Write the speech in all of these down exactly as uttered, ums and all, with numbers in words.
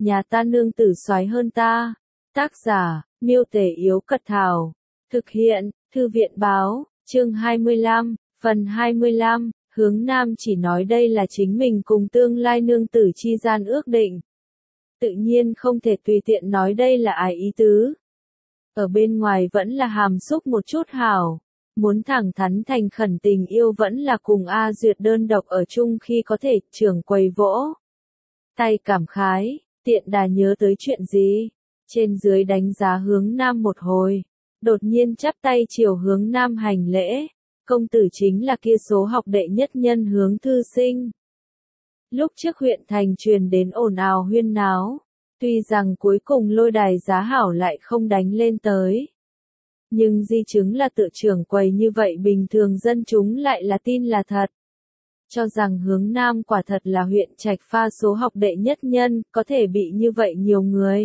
nhà ta nương tử soái hơn ta. Tác giả, Miêu Tể Yếu Cật Thảo. Thực hiện, Thư viện Báo, chương hai mươi lăm, phần hai mươi lăm, Hướng Nam chỉ nói đây là chính mình cùng tương lai nương tử chi gian ước định. Tự nhiên không thể tùy tiện nói đây là ai ý tứ. Ở bên ngoài vẫn là hàm xúc một chút hảo. Muốn thẳng thắn thành khẩn tình yêu vẫn là cùng A Duyệt đơn độc ở chung khi có thể, trưởng quầy vỗ. Tay cảm khái, tiện đà nhớ tới chuyện gì. Trên dưới đánh giá Hướng Nam một hồi. Đột nhiên chắp tay chiều Hướng Nam hành lễ. Công tử chính là kia số học đệ nhất nhân Hướng thư sinh. Lúc trước huyện thành truyền đến ồn ào huyên náo. Tuy rằng cuối cùng lôi đài giá hảo lại không đánh lên tới. Nhưng di chứng là tự trưởng quầy như vậy bình thường dân chúng lại là tin là thật. Cho rằng Hướng Nam quả thật là huyện Trạch Pha số học đệ nhất nhân, có thể bị như vậy nhiều người.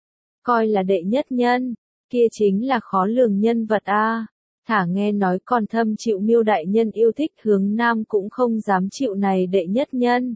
Coi là đệ nhất nhân, kia chính là khó lường nhân vật a. Thả nghe nói còn thâm chịu Miêu đại nhân yêu thích Hướng Nam cũng không dám chịu này đệ nhất nhân.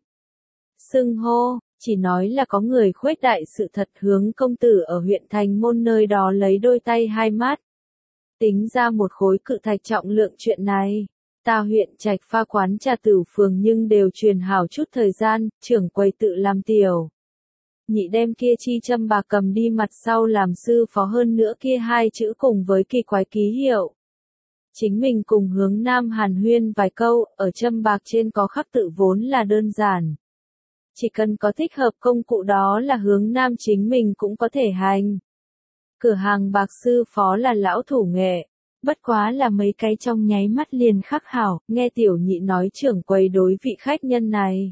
Xưng hô, chỉ nói là có người khuếch đại sự thật Hướng công tử ở huyện thành môn nơi đó lấy đôi tay hai mắt. Tính ra một khối cự thạch trọng lượng chuyện này. Ta huyện Trạch Pha quán trà Tử phường nhưng đều truyền hảo chút thời gian, trưởng quầy tự làm tiểu. Nhị đem kia chi châm bạc cầm đi mặt sau làm sư phó hơn nữa kia hai chữ cùng với kỳ quái ký hiệu. Chính mình cùng Hướng Nam hàn huyên vài câu, ở châm bạc trên có khắc tự vốn là đơn giản. Chỉ cần có thích hợp công cụ đó là Hướng Nam chính mình cũng có thể hành. Cửa hàng bạc sư phó là lão thủ nghệ, bất quá là mấy cái trong nháy mắt liền khắc hảo, nghe tiểu nhị nói trưởng quầy đối vị khách nhân này.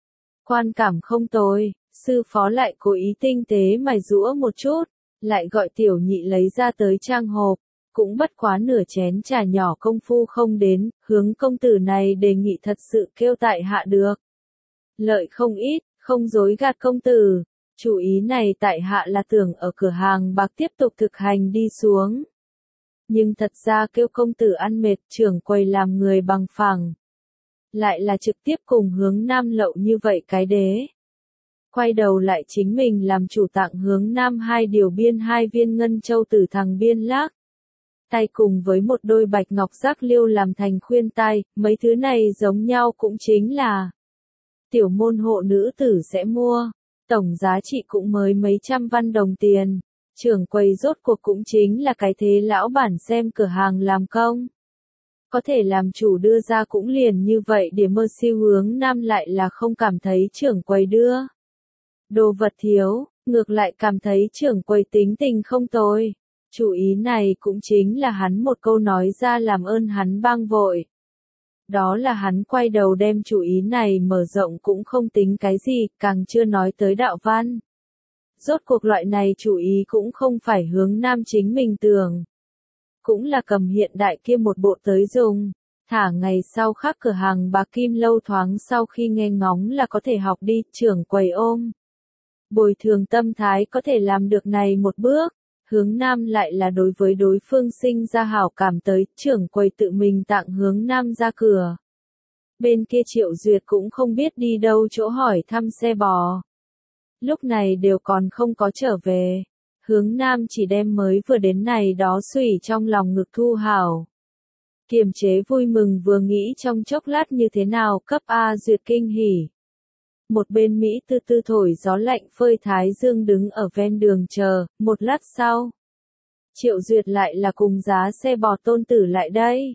Quan cảm không tồi, sư phó lại cố ý tinh tế mài giũa một chút, lại gọi tiểu nhị lấy ra tới trang hộp, cũng bất quá nửa chén trà nhỏ công phu không đến, Hướng công tử này đề nghị thật sự kêu tại hạ được. Lợi không ít, không dối gạt công tử. Chủ ý này tại hạ là tưởng ở cửa hàng bạc tiếp tục thực hành đi xuống. Nhưng thật ra kêu công tử ăn mệt trưởng quầy làm người bằng phẳng. Lại là trực tiếp cùng Hướng Nam lậu như vậy cái đế. Quay đầu lại chính mình làm chủ tặng Hướng Nam hai điều biên hai viên ngân châu tử thằng biên lác. Tay cùng với một đôi bạch ngọc giác liêu làm thành khuyên tai, mấy thứ này giống nhau cũng chính là tiểu môn hộ nữ tử sẽ mua. Tổng giá trị cũng mới mấy trăm văn đồng tiền. Trưởng quầy rốt cuộc cũng chính là cái thế lão bản xem cửa hàng làm công. Có thể làm chủ đưa ra cũng liền như vậy để mơ siêu Hướng Nam lại là không cảm thấy trưởng quầy đưa. Đồ vật thiếu, ngược lại cảm thấy trưởng quầy tính tình không tồi. Chủ ý này cũng chính là hắn một câu nói ra làm ơn hắn bang vội. Đó là hắn quay đầu đem chủ ý này mở rộng cũng không tính cái gì, càng chưa nói tới đạo văn. Rốt cuộc loại này chủ ý cũng không phải Hướng Nam chính mình tưởng. Cũng là cầm hiện đại kia một bộ tới dùng. Thả ngày sau khác cửa hàng bạc kim lâu thoáng sau khi nghe ngóng là có thể học đi, trưởng quầy ôm. Bồi thường tâm thái có thể làm được này một bước. Hướng Nam lại là đối với đối phương sinh ra hảo cảm tới, trưởng quầy tự mình tặng Hướng Nam ra cửa. Bên kia Triệu Duyệt cũng không biết đi đâu chỗ hỏi thăm xe bò. Lúc này đều còn không có trở về. Hướng Nam chỉ đem mới vừa đến này đó sủy trong lòng ngực thu hảo. Kiềm chế vui mừng vừa nghĩ trong chốc lát như thế nào cấp A Duyệt kinh hỉ. Một bên Mỹ tư tư thổi gió lạnh phơi thái dương đứng ở ven đường chờ, một lát sau. Triệu Duyệt lại là cùng giá xe bò tôn tử lại đây.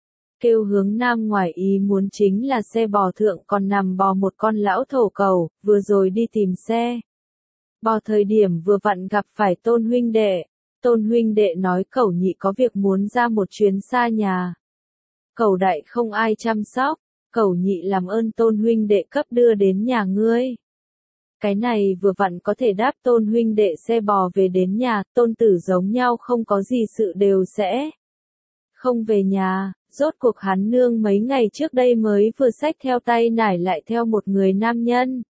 Kêu Hướng Nam ngoài ý muốn chính là xe bò thượng còn nằm bò một con lão thổ cầu, vừa rồi đi tìm xe. Bò thời điểm vừa vặn gặp phải Tôn huynh đệ. Tôn huynh đệ nói cẩu nhị có việc muốn ra một chuyến xa nhà. Cẩu đại không ai chăm sóc. Cẩu nhị làm ơn Tôn huynh đệ cấp đưa đến nhà ngươi. Cái này vừa vặn có thể đáp Tôn huynh đệ xe bò về đến nhà, Tôn tử giống nhau không có gì sự đều sẽ không về nhà. Rốt cuộc hắn nương mấy ngày trước đây mới vừa xách theo tay nải lại theo một người nam nhân.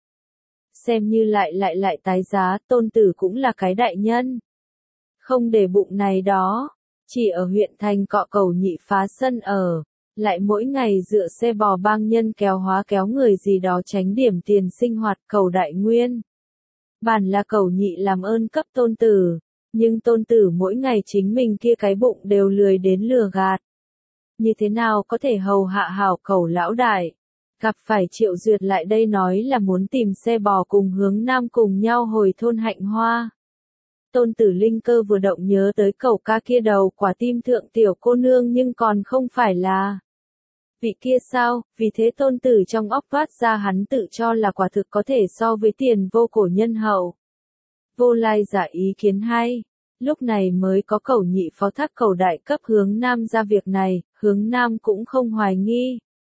Xem như lại lại lại tái giá, Tôn tử cũng là cái đại nhân. Không để bụng này đó, chỉ ở huyện thành cọ cẩu nhị phá sân ở. Lại mỗi ngày dựa xe bò bang nhân kéo hóa kéo người gì đó tránh điểm tiền sinh hoạt cầu đại nguyên. Bản là Cẩu Nhị làm ơn cấp tôn tử, nhưng tôn tử mỗi ngày chính mình kia cái bụng đều lười đến lừa gạt. Như thế nào có thể hầu hạ hảo Cẩu lão đại? Gặp phải Triệu Duyệt lại đây nói là muốn tìm xe bò cùng Hướng Nam cùng nhau hồi thôn Hạnh Hoa. Tôn tử linh cơ vừa động nhớ tới Cẩu ca kia đầu quả tim thượng tiểu cô nương nhưng còn không phải là vị kia sao, vì thế tôn tử trong óc toát ra hắn tự cho là quả thực có thể so với tiền vô cổ nhân hậu. Vô Lai giả ý kiến hay, lúc này mới có Cẩu Nhị phó thác Cẩu đại cấp Hướng Nam ra việc này, Hướng Nam cũng không hoài nghi.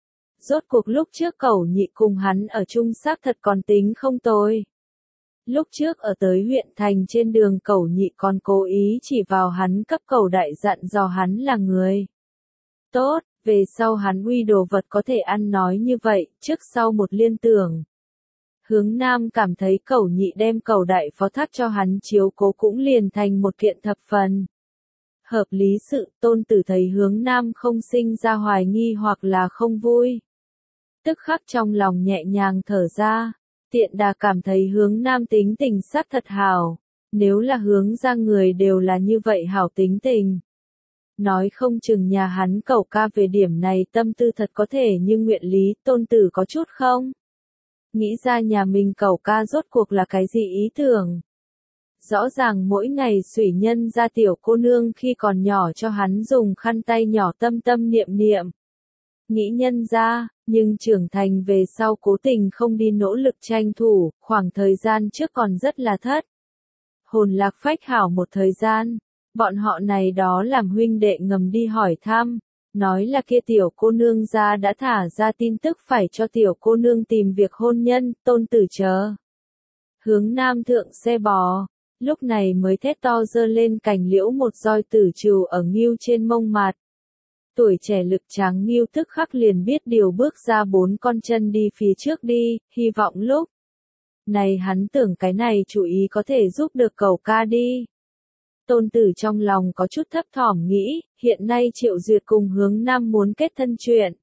Rốt cuộc lúc trước Cẩu Nhị cùng hắn ở chung xác thật còn tính không tồi. Lúc trước ở tới huyện thành trên đường Cẩu Nhị còn cố ý chỉ vào hắn cấp Cẩu đại dặn dò hắn là người tốt, về sau hắn uy đồ vật có thể ăn nói như vậy, trước sau một liên tưởng. Hướng Nam cảm thấy Cẩu Nhị đem Cẩu đại phó thác cho hắn chiếu cố cũng liền thành một kiện thập phần hợp lý sự. Tôn tử thấy Hướng Nam không sinh ra hoài nghi hoặc là không vui, tức khắc trong lòng nhẹ nhàng thở ra. Tiện đà cảm thấy Hướng Nam tính tình xác thật hảo, nếu là Hướng ra người đều là như vậy hảo tính tình. Nói không chừng nhà hắn Cẩu ca về điểm này tâm tư thật có thể như nguyện lý. Tôn tử có chút không nghĩ ra nhà mình Cẩu ca rốt cuộc là cái gì ý tưởng. Rõ ràng mỗi ngày xủy nhân ra tiểu cô nương khi còn nhỏ cho hắn dùng khăn tay nhỏ tâm tâm niệm niệm. Nghĩ nhân ra, nhưng trưởng thành về sau cố tình không đi nỗ lực tranh thủ, khoảng thời gian trước còn rất là thất. Hồn lạc phách hảo một thời gian, bọn họ này đó làm huynh đệ ngầm đi hỏi thăm, nói là kia tiểu cô nương ra đã thả ra tin tức phải cho tiểu cô nương tìm việc hôn nhân. Tôn tử chờ Hướng Nam thượng xe bò, lúc này mới thét to giơ lên cành liễu một roi tử trừ ở Ngưu trên mông mặt. Tuổi trẻ lực tráng Ngưu tức khắc liền biết điều bước ra bốn con chân đi phía trước đi, hy vọng lúc này hắn tưởng cái này chủ ý có thể giúp được Cẩu ca đi. Tôn tử trong lòng có chút thấp thỏm nghĩ, hiện nay Triệu Duyệt cùng Hướng Nam muốn kết thân chuyện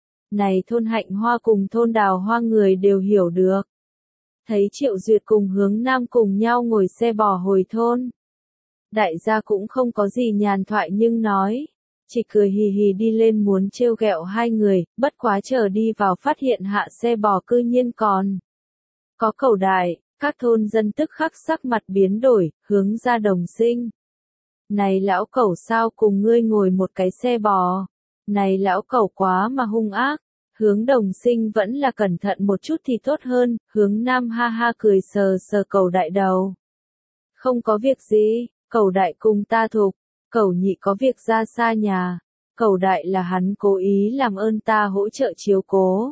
này thôn Hạnh Hoa cùng thôn Đào Hoa người đều hiểu được. Thấy Triệu Duyệt cùng Hướng Nam cùng nhau ngồi xe bò hồi thôn, đại gia cũng không có gì nhàn thoại nhưng nói, chỉ cười hì hì đi lên muốn trêu ghẹo hai người. Bất quá chờ đi vào phát hiện hạ xe bò cư nhiên còn có Cẩu đại, các thôn dân tức khắc sắc mặt biến đổi, Hướng ra đồng sinh. Này lão Cẩu sao cùng ngươi ngồi một cái xe bò? Này lão Cẩu quá mà hung ác. Hướng đồng sinh vẫn là cẩn thận một chút thì tốt hơn. Hướng Nam ha ha cười sờ sờ Cẩu đại đầu. Không có việc gì, Cẩu đại cùng ta thuộc. Cẩu Nhị có việc ra xa nhà. Cẩu đại là hắn cố ý làm ơn ta hỗ trợ chiếu cố.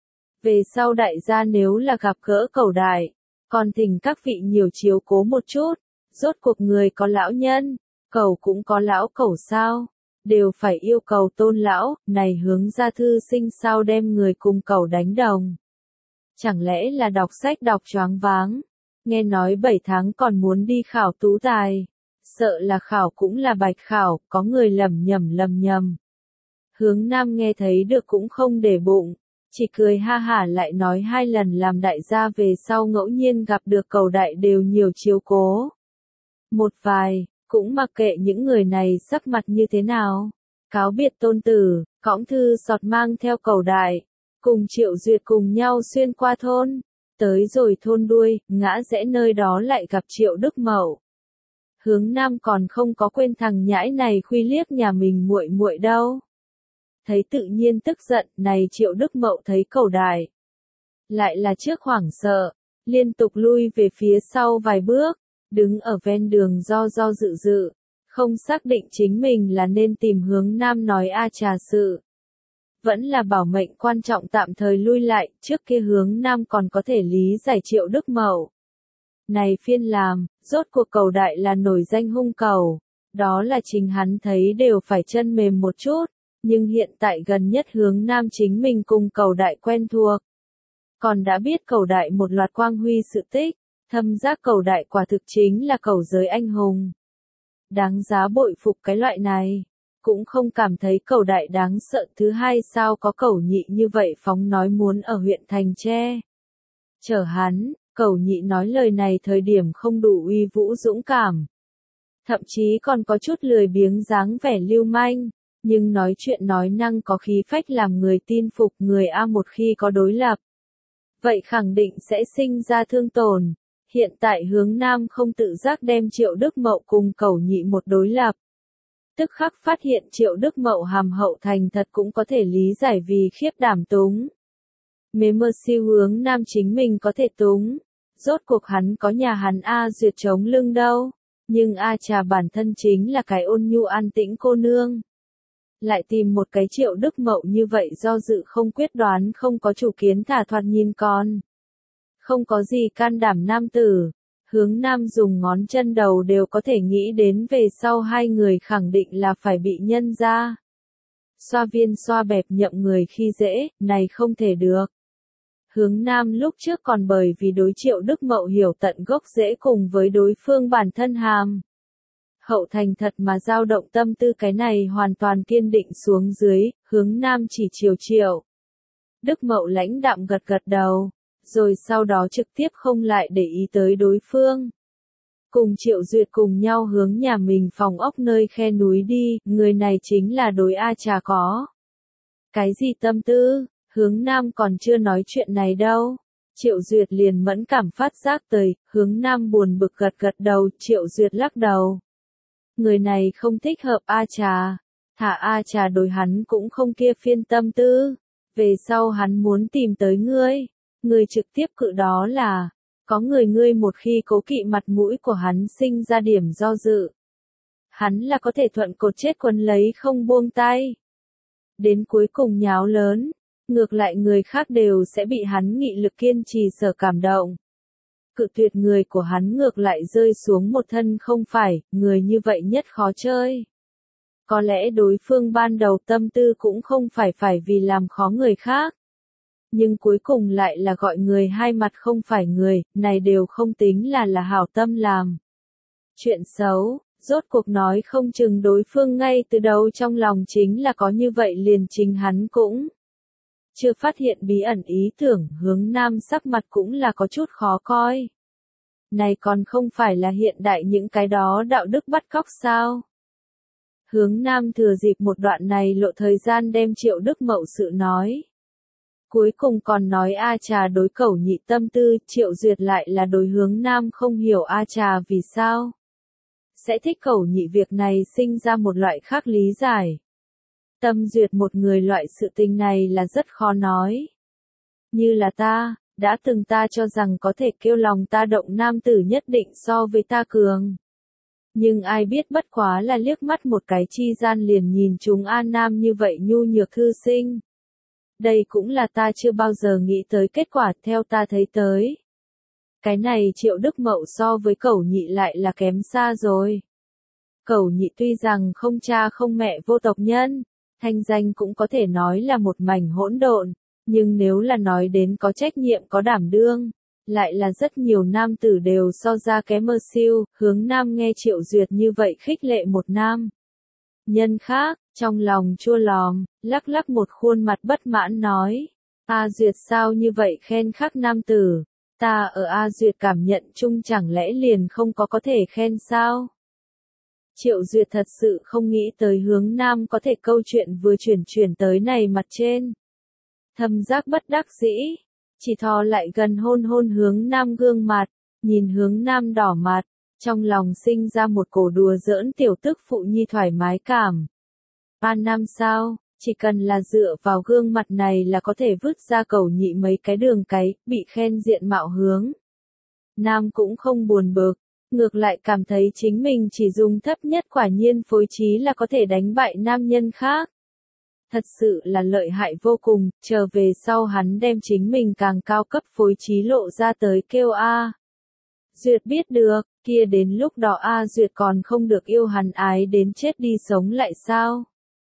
Về sau đại gia nếu là gặp gỡ Cẩu đại, còn thỉnh các vị nhiều chiếu cố một chút. Rốt cuộc người có lão nhân, Cẩu cũng có lão Cẩu sao, đều phải yêu cầu tôn lão. Này Hướng ra thư sinh sao đem người cùng Cẩu đánh đồng? Chẳng lẽ là đọc sách đọc choáng váng? Nghe nói bảy tháng còn muốn đi khảo tú tài. Sợ là khảo cũng là bạch khảo, có người lầm nhầm lầm nhầm. Hướng Nam nghe thấy được cũng không để bụng, chỉ cười ha hả lại nói hai lần làm đại gia về sau ngẫu nhiên gặp được Cẩu đại đều nhiều chiếu cố. Một vài, cũng mặc kệ những người này sắc mặt như thế nào. Cáo biệt tôn tử, cõng thư sọt mang theo Cẩu đại, cùng Triệu Duyệt cùng nhau xuyên qua thôn. Tới rồi thôn đuôi, ngã rẽ nơi đó lại gặp Triệu Đức Mậu. Hướng Nam còn không có quên thằng nhãi này khuy liếc nhà mình muội muội đâu. Thấy tự nhiên tức giận, này Triệu Đức Mậu thấy Cẩu đại lại là trước hoảng sợ, liên tục lui về phía sau vài bước, đứng ở ven đường do do dự dự, không xác định chính mình là nên tìm Hướng Nam nói a trà sự. Vẫn là bảo mệnh quan trọng tạm thời lui lại, trước kia Hướng Nam còn có thể lý giải Triệu Đức Mậu. Này phiên làm, rốt cuộc Cẩu đại là nổi danh hung cẩu, đó là chính hắn thấy đều phải chân mềm một chút, nhưng hiện tại gần nhất Hướng Nam chính mình cùng Cẩu đại quen thuộc. Còn đã biết Cẩu đại một loạt quang huy sự tích, thâm giác Cẩu đại quả thực chính là cẩu giới anh hùng. Đáng giá bội phục cái loại này, cũng không cảm thấy Cẩu đại đáng sợ. Thứ hai sao có Cẩu Nhị như vậy phóng nói muốn ở huyện thành tre chở hắn, Cẩu Nhị nói lời này thời điểm không đủ uy vũ dũng cảm. Thậm chí còn có chút lười biếng dáng vẻ lưu manh, nhưng nói chuyện nói năng có khí phách làm người tin phục người A một khi có đối lập. Vậy khẳng định sẽ sinh ra thương tổn. Hiện tại Hướng Nam không tự giác đem Triệu Đức Mậu cùng Cẩu Nhị một đối lập. Tức khắc phát hiện Triệu Đức Mậu hàm hậu thành thật cũng có thể lý giải vì khiếp đảm túng. Mê mơ siêu Hướng Nam chính mình có thể túng. Rốt cuộc hắn có nhà hắn A Duyệt chống lưng đâu. Nhưng A Trà bản thân chính là cái ôn nhu an tĩnh cô nương. Lại tìm một cái Triệu Đức Mậu như vậy do dự không quyết đoán không có chủ kiến thả thoạt nhìn con. Không có gì can đảm nam tử. Hướng Nam dùng ngón chân đầu đều có thể nghĩ đến về sau hai người khẳng định là phải bị nhân ra. Xoa viên xoa bẹp nhậm người khi dễ, này không thể được. Hướng Nam lúc trước còn bởi vì đối Triệu Đức Mậu hiểu tận gốc rễ cùng với đối phương bản thân hàm. Hậu thành thật mà dao động tâm tư cái này hoàn toàn kiên định xuống dưới, Hướng Nam chỉ chiều Triệu Đức Mậu lãnh đạm gật gật đầu, rồi sau đó trực tiếp không lại để ý tới đối phương. Cùng Triệu Duyệt cùng nhau hướng nhà mình phòng ốc nơi khe núi đi, người này chính là đối A Trà có. Cái gì tâm tư? Hướng Nam còn chưa nói chuyện này đâu. Triệu Duyệt liền mẫn cảm phát giác tới, Hướng Nam buồn bực gật gật đầu, Triệu Duyệt lắc đầu. Người này không thích hợp A Trà. Thả A Trà đối hắn cũng không kia phiên tâm tư. Về sau hắn muốn tìm tới ngươi. Ngươi trực tiếp cự đó là, có người ngươi một khi cố kỵ mặt mũi của hắn sinh ra điểm do dự. Hắn là có thể thuận cột chết quấn lấy không buông tay. Đến cuối cùng nháo lớn. Ngược lại người khác đều sẽ bị hắn nghị lực kiên trì sở cảm động. Cự tuyệt người của hắn ngược lại rơi xuống một thân không phải, người như vậy nhất khó chơi. Có lẽ đối phương ban đầu tâm tư cũng không phải phải vì làm khó người khác. Nhưng cuối cùng lại là gọi người hai mặt không phải người, này đều không tính là là hảo tâm làm. Chuyện xấu, rốt cuộc nói không chừng đối phương ngay từ đầu trong lòng chính là có như vậy liền chính hắn cũng. Chưa phát hiện bí ẩn ý tưởng, Hướng Nam sắc mặt cũng là có chút khó coi. Này còn không phải là hiện đại những cái đó đạo đức bắt cóc sao? Hướng Nam thừa dịp một đoạn này lộ thời gian đem Triệu Đức Mậu sự nói. Cuối cùng còn nói A Trà đối Cẩu Nhị tâm tư, Triệu Duyệt lại là đối Hướng Nam không hiểu A Trà vì sao. Sẽ thích Cẩu Nhị việc này sinh ra một loại khác lý giải. Tâm duyệt một người loại sự tình này là rất khó nói. Như là ta, đã từng ta cho rằng có thể kêu lòng ta động nam tử nhất định so với ta cường. Nhưng ai biết bất quá là liếc mắt một cái chi gian liền nhìn chúng A Nam như vậy nhu nhược thư sinh. Đây cũng là ta chưa bao giờ nghĩ tới kết quả theo ta thấy tới. Cái này Triệu Đức Mậu so với Cẩu Nhị lại là kém xa rồi. Cẩu Nhị tuy rằng không cha không mẹ vô tộc nhân. Thanh danh cũng có thể nói là một mảnh hỗn độn, nhưng nếu là nói đến có trách nhiệm có đảm đương, lại là rất nhiều nam tử đều so ra kém mơ siêu, Hướng Nam nghe Triệu Duyệt như vậy khích lệ một nam. Nhân khác, trong lòng chua lòm, lắc lắc một khuôn mặt bất mãn nói, A Duyệt sao như vậy khen khắc nam tử, ta ở A Duyệt cảm nhận chung chẳng lẽ liền không có có thể khen sao? Triệu Duyệt thật sự không nghĩ tới Hướng Nam có thể câu chuyện vừa chuyển chuyển tới này mặt trên. Thâm giác bất đắc dĩ, chỉ thò lại gần hôn hôn Hướng Nam gương mặt, nhìn Hướng Nam đỏ mặt, trong lòng sinh ra một cổ đùa giỡn tiểu tức phụ nhi thoải mái cảm. Ba năm sao, chỉ cần là dựa vào gương mặt này là có thể vứt ra Cẩu Nhị mấy cái đường cái, bị khen diện mạo Hướng Nam cũng không buồn bực. Ngược lại cảm thấy chính mình chỉ dùng thấp nhất quả nhiên phối trí là có thể đánh bại nam nhân khác. Thật sự là lợi hại vô cùng, chờ về sau hắn đem chính mình càng cao cấp phối trí lộ ra tới kêu A. Duyệt biết được, kia đến lúc đó A Duyệt còn không được yêu hắn ái đến chết đi sống lại sao.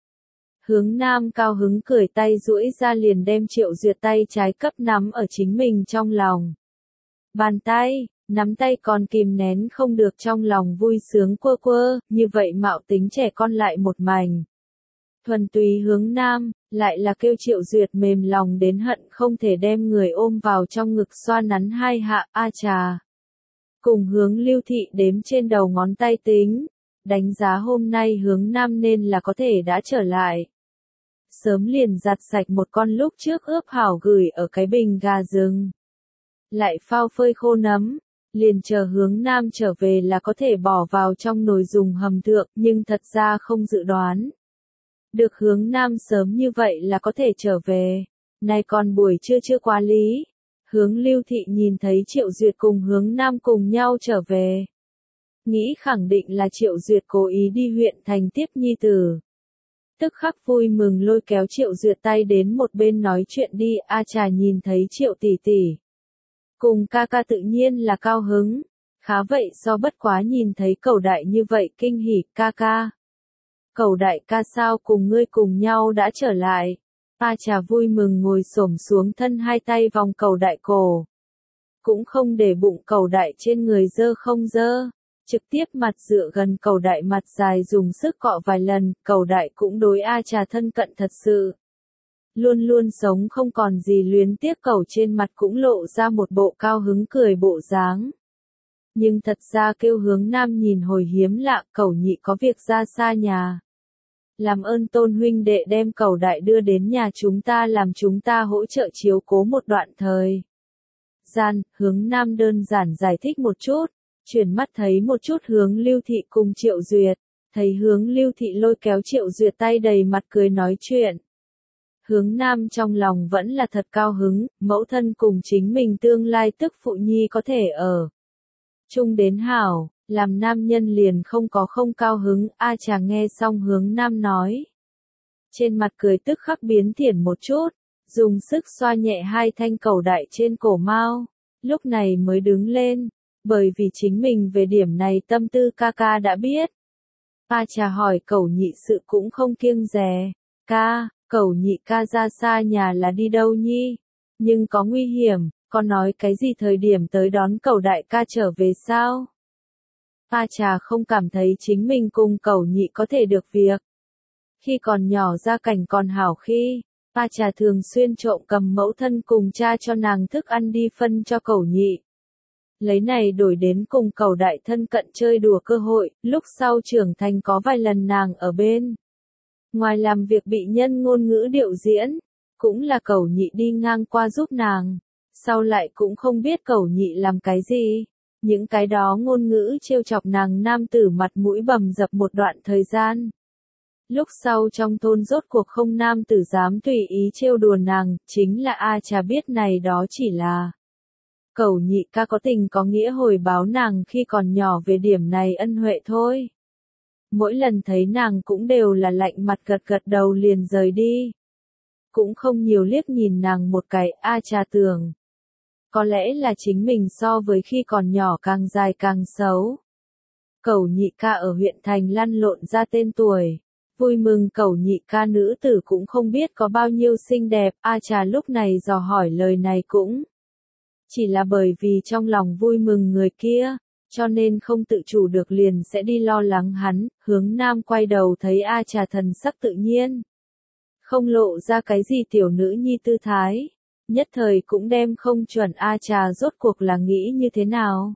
Hướng Nam cao hứng cười tay duỗi ra liền đem Triệu Duyệt tay trái cấp nắm ở chính mình trong lòng. Bàn tay. Nắm tay còn kìm nén không được trong lòng vui sướng quơ quơ, như vậy mạo tính trẻ con lại một mảnh. Thuần túy Hướng Nam, Lại là kêu Triệu Duyệt mềm lòng đến hận không thể đem người ôm vào trong ngực xoa nắn hai hạ, a chà. Cùng Hướng Lưu Thị đếm trên đầu ngón tay tính, đánh giá hôm nay Hướng Nam nên là có thể đã trở lại. Sớm liền giặt sạch một con lúc trước ướp hảo gửi ở cái bình gà rừng. Lại phao phơi khô nấm, liền chờ Hướng Nam trở về là có thể bỏ vào trong nồi dùng hầm thượng, nhưng thật ra không dự đoán. Được Hướng Nam sớm như vậy là có thể trở về. Nay còn buổi trưa chưa quá lý. Hướng Lưu Thị nhìn thấy Triệu Duyệt cùng Hướng Nam cùng nhau trở về. Nghĩ khẳng định là Triệu Duyệt cố ý đi huyện thành tiếp nhi tử. Tức khắc vui mừng lôi kéo Triệu Duyệt tay đến một bên nói chuyện đi, a trà nhìn thấy Triệu tỷ tỷ. Cùng ca ca tự nhiên là cao hứng. Khá vậy so bất quá nhìn thấy Cẩu đại như vậy kinh hỉ, ca ca. Cẩu đại ca sao cùng ngươi cùng nhau đã trở lại. A trà vui mừng ngồi xổm xuống thân hai tay vòng Cẩu đại cổ. Cũng không để bụng Cẩu đại trên người dơ không dơ. Trực tiếp mặt dựa gần Cẩu đại mặt dài dùng sức cọ vài lần, Cẩu đại cũng đối A trà thân cận thật sự. Luôn luôn sống không còn gì luyến tiếc Cẩu trên mặt cũng lộ ra một bộ cao hứng cười bộ dáng. Nhưng thật ra kêu Hướng Nam nhìn hồi hiếm lạ, Cẩu nhị có việc ra xa nhà. Làm ơn Tôn huynh đệ đem Cẩu đại đưa đến nhà chúng ta làm chúng ta hỗ trợ chiếu cố một đoạn thời gian. Hướng Nam đơn giản giải thích một chút, chuyển mắt thấy một chút Hướng Lưu Thị cùng Triệu Duyệt, thấy Hướng Lưu Thị lôi kéo Triệu Duyệt tay đầy mặt cười nói chuyện. Hướng Nam trong lòng vẫn là thật cao hứng, mẫu thân cùng chính mình tương lai tức phụ nhi có thể ở chung đến hảo, làm nam nhân liền không có không cao hứng, a trà nghe xong Hướng Nam nói. Trên mặt cười tức khắc biến thiển một chút, dùng sức xoa nhẹ hai thanh Cẩu đại trên cổ mao, lúc này mới đứng lên, bởi vì chính mình về điểm này tâm tư ca ca đã biết. A trà hỏi Cẩu nhị sự cũng không kiêng dè, ca, Cẩu nhị ca ra xa nhà là đi đâu nhi, nhưng có nguy hiểm, có nói cái gì thời điểm tới đón Cẩu đại ca trở về sao? A trà không cảm thấy chính mình cùng Cẩu nhị có thể được việc. Khi còn nhỏ gia cảnh còn hảo khi, A trà thường xuyên trộm cầm mẫu thân cùng cha cho nàng thức ăn đi phân cho Cẩu nhị. Lấy này đổi đến cùng Cẩu đại thân cận chơi đùa cơ hội, lúc sau trưởng thành có vài lần nàng ở bên. Ngoài làm việc bị nhân ngôn ngữ điệu diễn, cũng là Cẩu nhị đi ngang qua giúp nàng. Sau lại cũng không biết Cẩu nhị làm cái gì. Những cái đó ngôn ngữ trêu chọc nàng nam tử mặt mũi bầm dập một đoạn thời gian. Lúc sau trong thôn rốt cuộc không nam tử dám tùy ý trêu đùa nàng, chính là A trà biết này đó chỉ là Cẩu nhị ca có tình có nghĩa hồi báo nàng khi còn nhỏ về điểm này ân huệ thôi. Mỗi lần thấy nàng cũng đều là lạnh mặt gật gật đầu liền rời đi. Cũng không nhiều liếc nhìn nàng một cái, A trà tưởng. Có lẽ là chính mình so với khi còn nhỏ càng dài càng xấu. Cẩu nhị ca ở huyện thành lăn lộn ra tên tuổi. Vui mừng Cẩu nhị ca nữ tử cũng không biết có bao nhiêu xinh đẹp, A trà lúc này dò hỏi lời này cũng chỉ là bởi vì trong lòng vui mừng người kia, cho nên không tự chủ được liền sẽ đi lo lắng hắn. Hướng Nam quay đầu thấy A trà thần sắc tự nhiên, không lộ ra cái gì tiểu nữ nhi tư thái, nhất thời cũng đem không chuẩn A trà rốt cuộc là nghĩ như thế nào.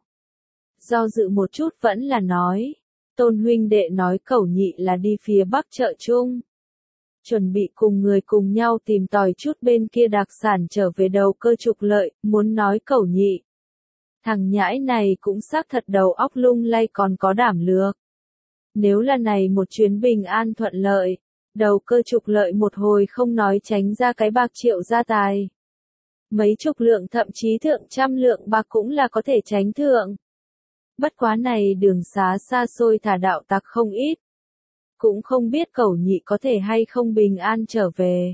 Do dự một chút vẫn là nói, Tôn huynh đệ nói Cẩu nhị là đi phía bắc chợ chung. Chuẩn bị cùng người cùng nhau tìm tòi chút bên kia đặc sản trở về đầu cơ trục lợi, muốn nói Cẩu nhị. Thằng nhãi này cũng xác thật đầu óc lung lay còn có đảm lược. Nếu là này một chuyến bình an thuận lợi, đầu cơ trục lợi một hồi không nói tránh ra cái bạc triệu gia tài. Mấy chục lượng thậm chí thượng trăm lượng bạc cũng là có thể tránh thượng. Bất quá này đường xá xa xôi thả đạo tặc không ít. Cũng không biết Cẩu nhị có thể hay không bình an trở về.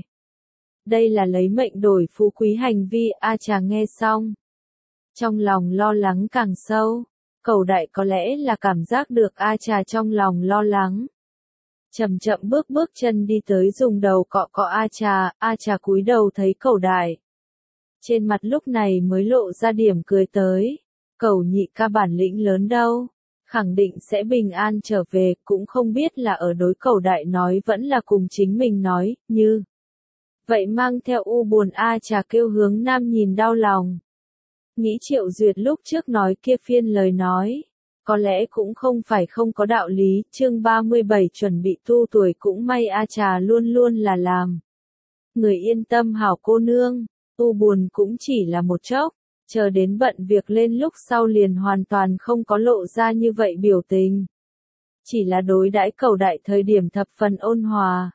Đây là lấy mệnh đổi phú quý hành vi, A trà nghe xong. Trong lòng lo lắng càng sâu, Cẩu đại có lẽ là cảm giác được A trà trong lòng lo lắng. Chậm chậm bước bước chân đi tới dùng đầu cọ cọ A trà, A trà cúi đầu thấy Cẩu đại. Trên mặt lúc này mới lộ ra điểm cười tới. Cẩu nhị ca bản lĩnh lớn đâu, khẳng định sẽ bình an trở về, cũng không biết là ở đối Cẩu đại nói vẫn là cùng chính mình nói, như Vậy mang theo u buồn A Trà kêu Hướng Nam nhìn đau lòng. Nghĩ Triệu Duyệt lúc trước nói kia phiên lời nói. Có lẽ cũng không phải không có đạo lý, chương ba mươi bảy chuẩn bị tu tuổi cũng may A Trà luôn luôn là làm. Người yên tâm hảo cô nương, u buồn cũng chỉ là một chốc, chờ đến bận việc lên lúc sau liền hoàn toàn không có lộ ra như vậy biểu tình. Chỉ là đối đãi Cầu Đại thời điểm thập phần ôn hòa.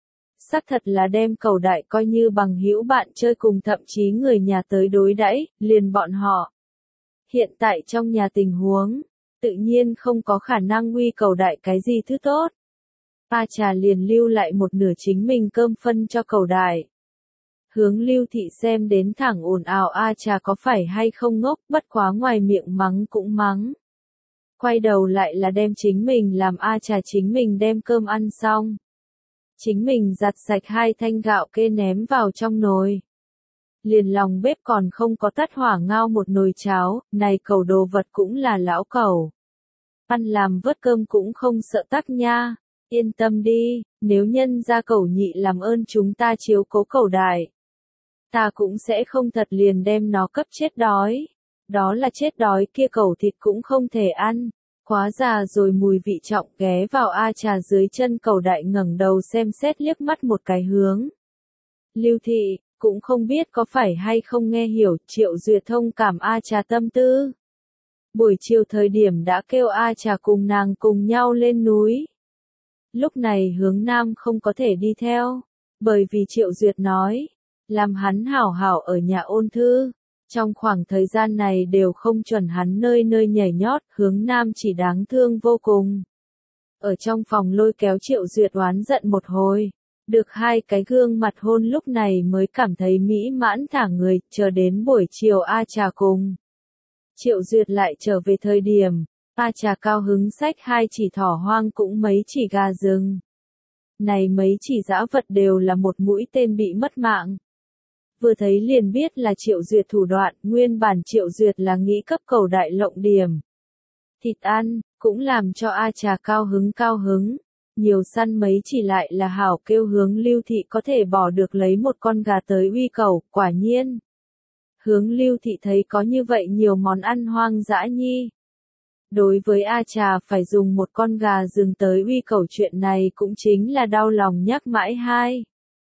Xác thật là đem Cầu Đại coi như bằng hữu bạn chơi cùng thậm chí người nhà tới đối đãi, liền bọn họ. Hiện tại trong nhà tình huống, tự nhiên không có khả năng uy Cầu Đại cái gì thứ tốt. A Trà liền lưu lại một nửa chính mình cơm phân cho Cầu Đại. Hướng Lưu Thị xem đến thẳng ồn ào A Trà có phải hay không ngốc, bất quá ngoài miệng mắng cũng mắng. Quay đầu lại là đem chính mình làm A Trà chính mình đem cơm ăn xong. Chính mình giặt sạch hai thanh gạo kê ném vào trong nồi. Liền lòng bếp còn không có tắt hỏa ngao một nồi cháo, này Cầu đồ vật cũng là lão Cầu. Ăn làm vớt cơm cũng không sợ tắc nha, yên tâm đi, nếu nhân ra Cầu nhị làm ơn chúng ta chiếu cố Cầu Đại. Ta cũng sẽ không thật liền đem nó cấp chết đói. Đó là chết đói kia Cầu thịt cũng không thể ăn. Quá già rồi mùi vị trọng ghé vào A Trà dưới chân Cầu Đại ngẩng đầu xem xét liếc mắt một cái hướng. Lưu Thị, cũng không biết có phải hay không nghe hiểu Triệu Duyệt thông cảm A Trà tâm tư. Buổi chiều thời điểm đã kêu A Trà cùng nàng cùng nhau lên núi. Lúc này Hướng Nam không có thể đi theo, bởi vì Triệu Duyệt nói, làm hắn hảo hảo ở nhà ôn thư. Trong khoảng thời gian này đều không chuẩn hắn nơi nơi nhảy nhót, Hướng Nam chỉ đáng thương vô cùng. Ở trong phòng lôi kéo Triệu Duyệt oán giận một hồi. Được hai cái gương mặt hôn lúc này mới cảm thấy mỹ mãn thả người, chờ đến buổi chiều A Trà cùng. Triệu Duyệt lại trở về thời điểm, A Trà cao hứng xách hai chỉ thỏ hoang cũng mấy chỉ gà rừng. Này mấy chỉ dã vật đều là một mũi tên bị mất mạng. Vừa thấy liền biết là Triệu Duyệt thủ đoạn, nguyên bản Triệu Duyệt là nghĩ cấp Cầu Đại lộng điểm. Thịt ăn, cũng làm cho A Trà cao hứng cao hứng. Nhiều săn mấy chỉ lại là hảo kêu Hướng Lưu Thị có thể bỏ được lấy một con gà tới uy Cầu, quả nhiên. Hướng Lưu Thị thấy có như vậy nhiều món ăn hoang dã nhi. Đối với A Trà phải dùng một con gà rừng tới uy Cầu chuyện này cũng chính là đau lòng nhắc mãi hai.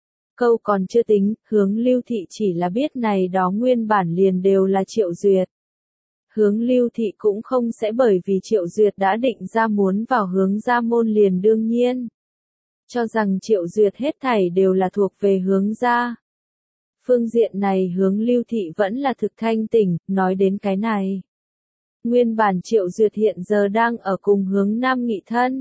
Câu còn chưa tính, Hướng Lưu Thị chỉ là biết này đó nguyên bản liền đều là Triệu Duyệt. Hướng Lưu Thị cũng không sẽ bởi vì Triệu Duyệt đã định ra muốn vào Hướng gia môn liền đương nhiên. Cho rằng Triệu Duyệt hết thảy đều là thuộc về Hướng gia. Phương diện này Hướng Lưu Thị vẫn là thực thanh tỉnh, nói đến cái này. Nguyên bản Triệu Duyệt hiện giờ đang ở cùng Hướng Nam nghị thân.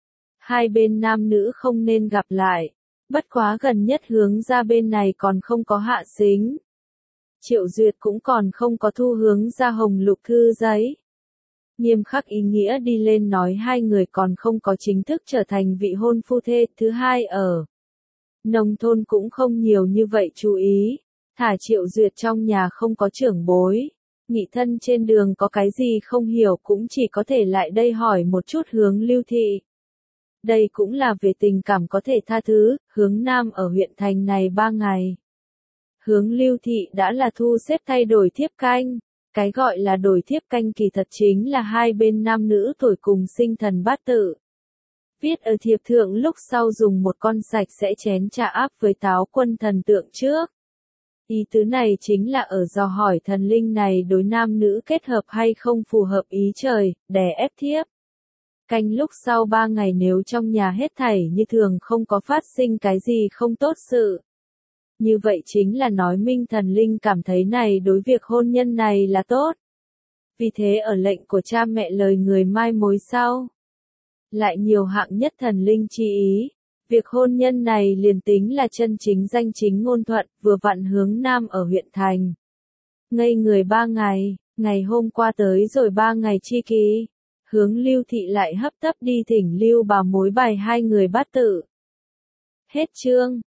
Hai bên nam nữ không nên gặp lại. Bất quá gần nhất Hướng gia bên này còn không có hạ xính. Triệu Duyệt cũng còn không có thu Hướng gia hồng lục thư giấy. Nghiêm khắc ý nghĩa đi lên nói hai người còn không có chính thức trở thành vị hôn phu thê. Thứ hai ở nông thôn cũng không nhiều như vậy chú ý. Thả Triệu Duyệt trong nhà không có trưởng bối. Nghị thân trên đường có cái gì không hiểu cũng chỉ có thể lại đây hỏi một chút Hướng Lưu Thị. Đây cũng là về tình cảm có thể tha thứ, Hướng Nam ở huyện thành này ba ngày. Hướng Lưu Thị đã là thu xếp thay đổi thiếp canh. Cái gọi là đổi thiếp canh kỳ thật chính là hai bên nam nữ tuổi cùng sinh thần bát tự. Viết ở thiệp thượng lúc sau dùng một con sạch sẽ chén trà áp với táo quân thần tượng trước. Ý tứ này chính là ở dò hỏi thần linh này đối nam nữ kết hợp hay không phù hợp ý trời, đè ép thiếp. Canh lúc sau ba ngày nếu trong nhà hết thảy như thường không có phát sinh cái gì không tốt sự. Như vậy chính là nói minh thần linh cảm thấy này đối việc hôn nhân này là tốt. Vì thế ở lệnh của cha mẹ lời người mai mối sau. Lại nhiều hạng nhất thần linh chi ý. Việc hôn nhân này liền tính là chân chính danh chính ngôn thuận, vừa vặn Hướng Nam ở huyện thành. Ngây người ba ngày, ngày hôm qua tới rồi ba ngày chi kỳ. Hướng Lưu Thị lại hấp tấp đi thỉnh Lưu Bà mối bài hai người bát tự. Hết chương.